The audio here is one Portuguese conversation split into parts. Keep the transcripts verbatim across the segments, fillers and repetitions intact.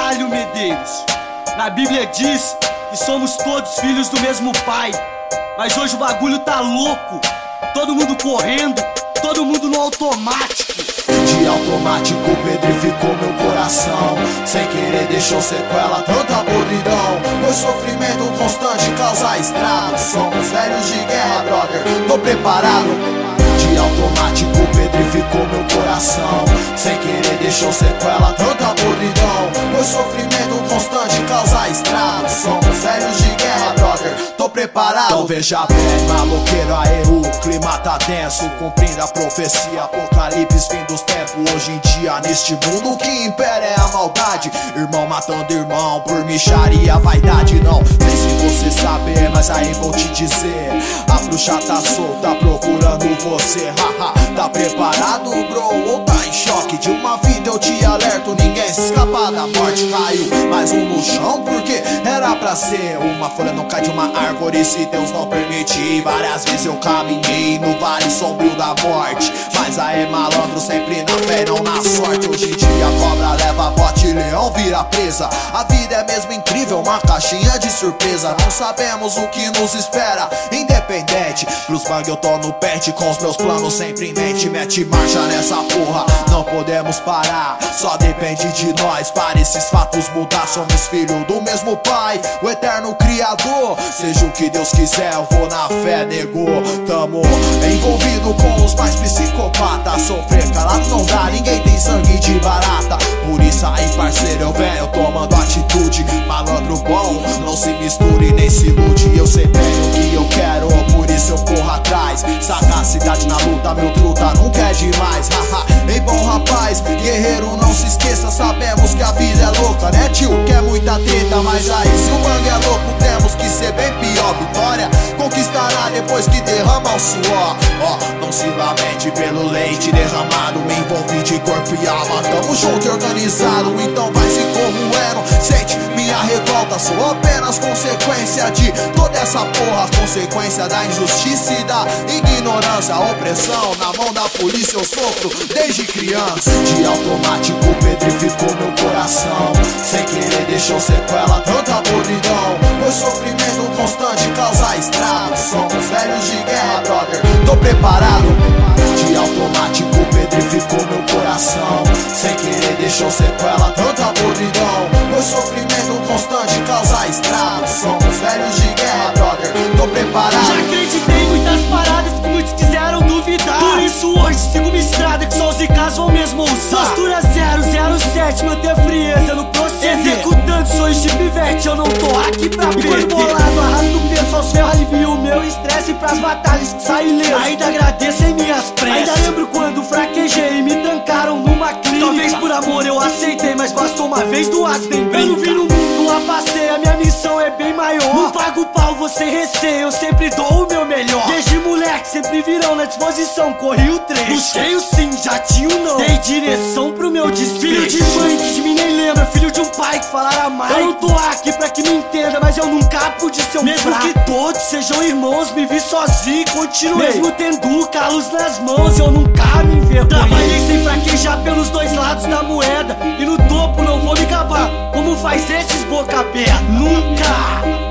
Caralho, Medeiros, na Bíblia diz que somos todos filhos do mesmo pai. Mas hoje o bagulho tá louco, todo mundo correndo, todo mundo no automático. De automático pedrificou meu coração, sem querer deixou sequela, tanta podridão. Meu sofrimento constante causa estragos. Somos velhos de guerra, brother, tô preparado. De automático pedrificou meu coração, sem querer deixou sequela, tanta podridão. Meu sofrimento constante causa estragos. Somos velhos de guerra, brother, tô preparado. Então veja bem, maloqueiro, aê, o clima tá tenso, cumprindo a profecia, apocalipse, fim dos tempos. Hoje em dia, neste mundo, o que impera é a maldade. Irmão matando irmão por micharia, vaidade. Não sei se você sabe, mas aí vou te dizer: a bruxa tá solta procurando você. Haha, tá preparado, bro? Ou tá em choque? De uma vida eu te alerto, ninguém se escapa da morte. Caiu mais um no chão porque era pra ser. Uma folha não cai de uma árvore se Deus não permitir. Várias vezes eu caminhei no vale sombrio da morte, mas aí malandro sempre na fé, não na sorte. Hoje em dia a cobra leva bote, leão vira presa. A vida é mesmo incrível, uma caixinha de surpresa. Não sabemos o que nos espera, independente. Pros bang eu tô no pente, com os meus planos sempre em mente. Mete marcha nessa porra, não podemos parar, só depende de nós. Para esses fatos mudar, somos filhos do mesmo pai, o eterno criador. Seja o que Deus quiser, eu vou na fé, negou. Tamo envolvido com os mais psicopatas. Sofrer calado não dá, ninguém tem sangue de barata. Por isso aí parceiro eu venho tomando atitude. Malandro bom, não se misture nem se ilude. Eu sei bem o que eu quero, por isso eu corro atrás. Sagacidade na luta, meu truta nunca é demais. Haha, ei bom rapaz, guerreiro não se esqueça. Sabemos que a vida é louca, né tio? Que é muita treta, mas aí se o bang é louco temos que ser bem pior. Vitória conquistará depois que derrama o suor. Ó, oh, não se lamente pelo leite derramado, me envolvi de corpo e alma. Tamo junto e organizado, então vai se corroendo. Sente minha revolta, sou apenas consequência de toda essa porra. Consequência da injustiça e da ignorância. Opressão na mão da polícia eu sofro desde criança. De automático pedrificou meu coração, sem querer deixou sequela, tanta podridão. Meu sofrimento constante causa estragos. Somos velhos de guerra, brother, tô preparado. De automático pedrificou meu coração, sem querer deixou sequela, tanta podridão. Meu sofrimento constante causa estragos. Somos velhos de guerra, brother, tô preparado. Já acreditei em muitas paradas que muitos quiseram duvidar, por isso hoje sigo uma estrada que só os ricos vão mesmo usar. Postura zero zero sete, manter frieza no proceder, executando sonhos de pivete, eu não tô aqui pra perder. Quando bolado, arrasto o peso aos ferros, alivio o meu estresse pras batalhas que saem leso. Ainda agradeço em minhas preces, ainda lembro quando fraquejei e me tancaram numa clínica. Talvez por amor eu aceitei, mas bastou uma vez do aço, nem brinca. Eu não vi no mundo a passeio, a minha missão é bem maior. Não pago pau, você receio, eu sempre dou o meu melhor. Desde moleque sempre virão na disposição, corri o trecho. Busquei o sim, já tinha o não, dei direção pro meu desfecho. Filho de mãe que de mim nem lembra, filho de um pai que falara mais. Eu não tô aqui pra que me entenda, mas eu nunca pude ser um mesmo fraco. Que todos sejam irmãos, me vi sozinho e continuei. Mesmo tendo calos nas mãos, eu nunca me envergonhei. Trabalhei sem fraquejar pelos dois lados da moeda, e no topo não vou me gabar, como faz esses boca aberta. Nunca!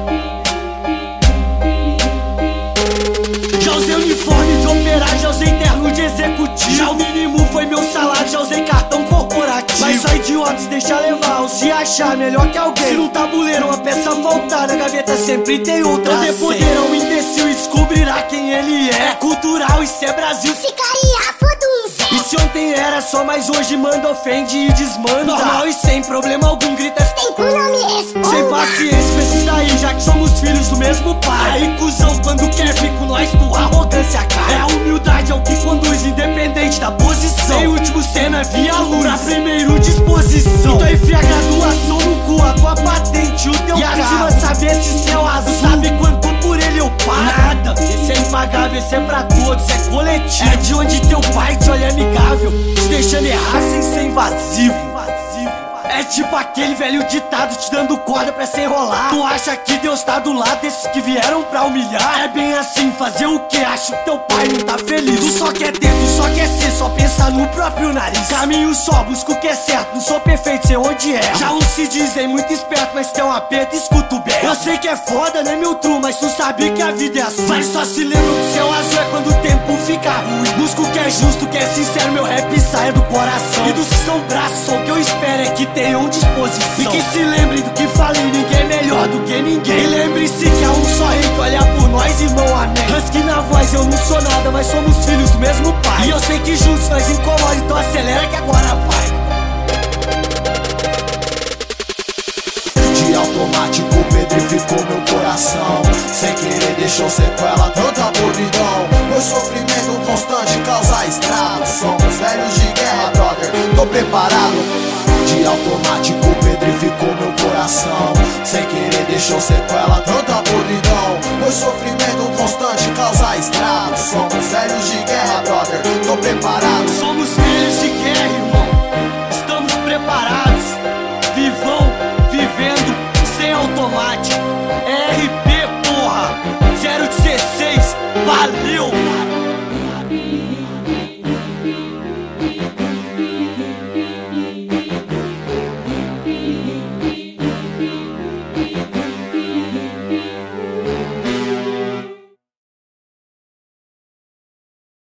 Já usei uniforme de operário, já usei terno de executivo. Já o mínimo foi meu salário, já usei cartão corporativo. Mas só idiotas deixa levar, ou se achar melhor que alguém. Se num tabuleiro uma peça faltar, na gaveta sempre tem outra. Poder poder um imbecil e descobrirá quem ele é. É cultural, isso é Brasil. Ficaria foda-se. E se ontem era só, mas hoje manda, ofende e desmanda. Normal e sem problema algum, grita tem com nome responda. sem paciência com esses daí, já que somos filhos do mesmo pai. Aí cuzão, quando quer vir com nós, tua arrogância cai. É a humildade, é o que conduz, independente da posição. Em último cena via luz, pra primeiro disposição. Então enfia a graduação no cu, a tua patente, o teu e carro. E acima saber se céu azul, sabe quanto por ele eu pago? Nada, esse é impagável, esse é pra todos, é coletivo. É de onde teu pai te olha amigável, te deixando errar sem ser invasivo. É tipo aquele velho ditado te dando corda pra se enrolar. Tu acha que Deus tá do lado desses que vieram pra humilhar? É bem assim, fazer o que? Acho que teu pai não tá feliz. Tu só quer ter, tu só quer ser, só pensa no próprio nariz. Caminho só, busco o que é certo, não sou perfeito, sei onde é. Já uns se dizem muito esperto, mas tem um aperto, escuto bem. Eu sei que é foda, né meu true, mas tu sabe que a vida é assim. Mas só se lembra que o céu azul é quando o tempo fica ruim. Busco o que é justo, o que é sincero, meu rap saia do coração. E dos que são braços, só o que eu espero é que tenham disposição. E que se lembrem do que falei, ninguém é melhor do que ninguém. E lembre-se que há um só rei que olha por nós, irmão, amém. Husky na voz, eu não sou nada, mas somos filhos do mesmo pai. E eu sei que juntos nós incomoda, então acelera que agora vai. De automático pedrificou meu coração, sem querer deixou sequela, tanta podridão. Meu sofrimento constante causa estragos. Somos velhos de guerra, brother, tô preparado. De automático pedrificou meu coração, sem querer deixou sequela, tanta podridão. Meu sofrimento constante causa estragos. Somos velhos de guerra, brother, tô preparado. Somos filhos de guerra, irmão, estamos preparados. Vivão, vivendo, sem automático. R P, porra, zero dezesseis, valeu! Yeah.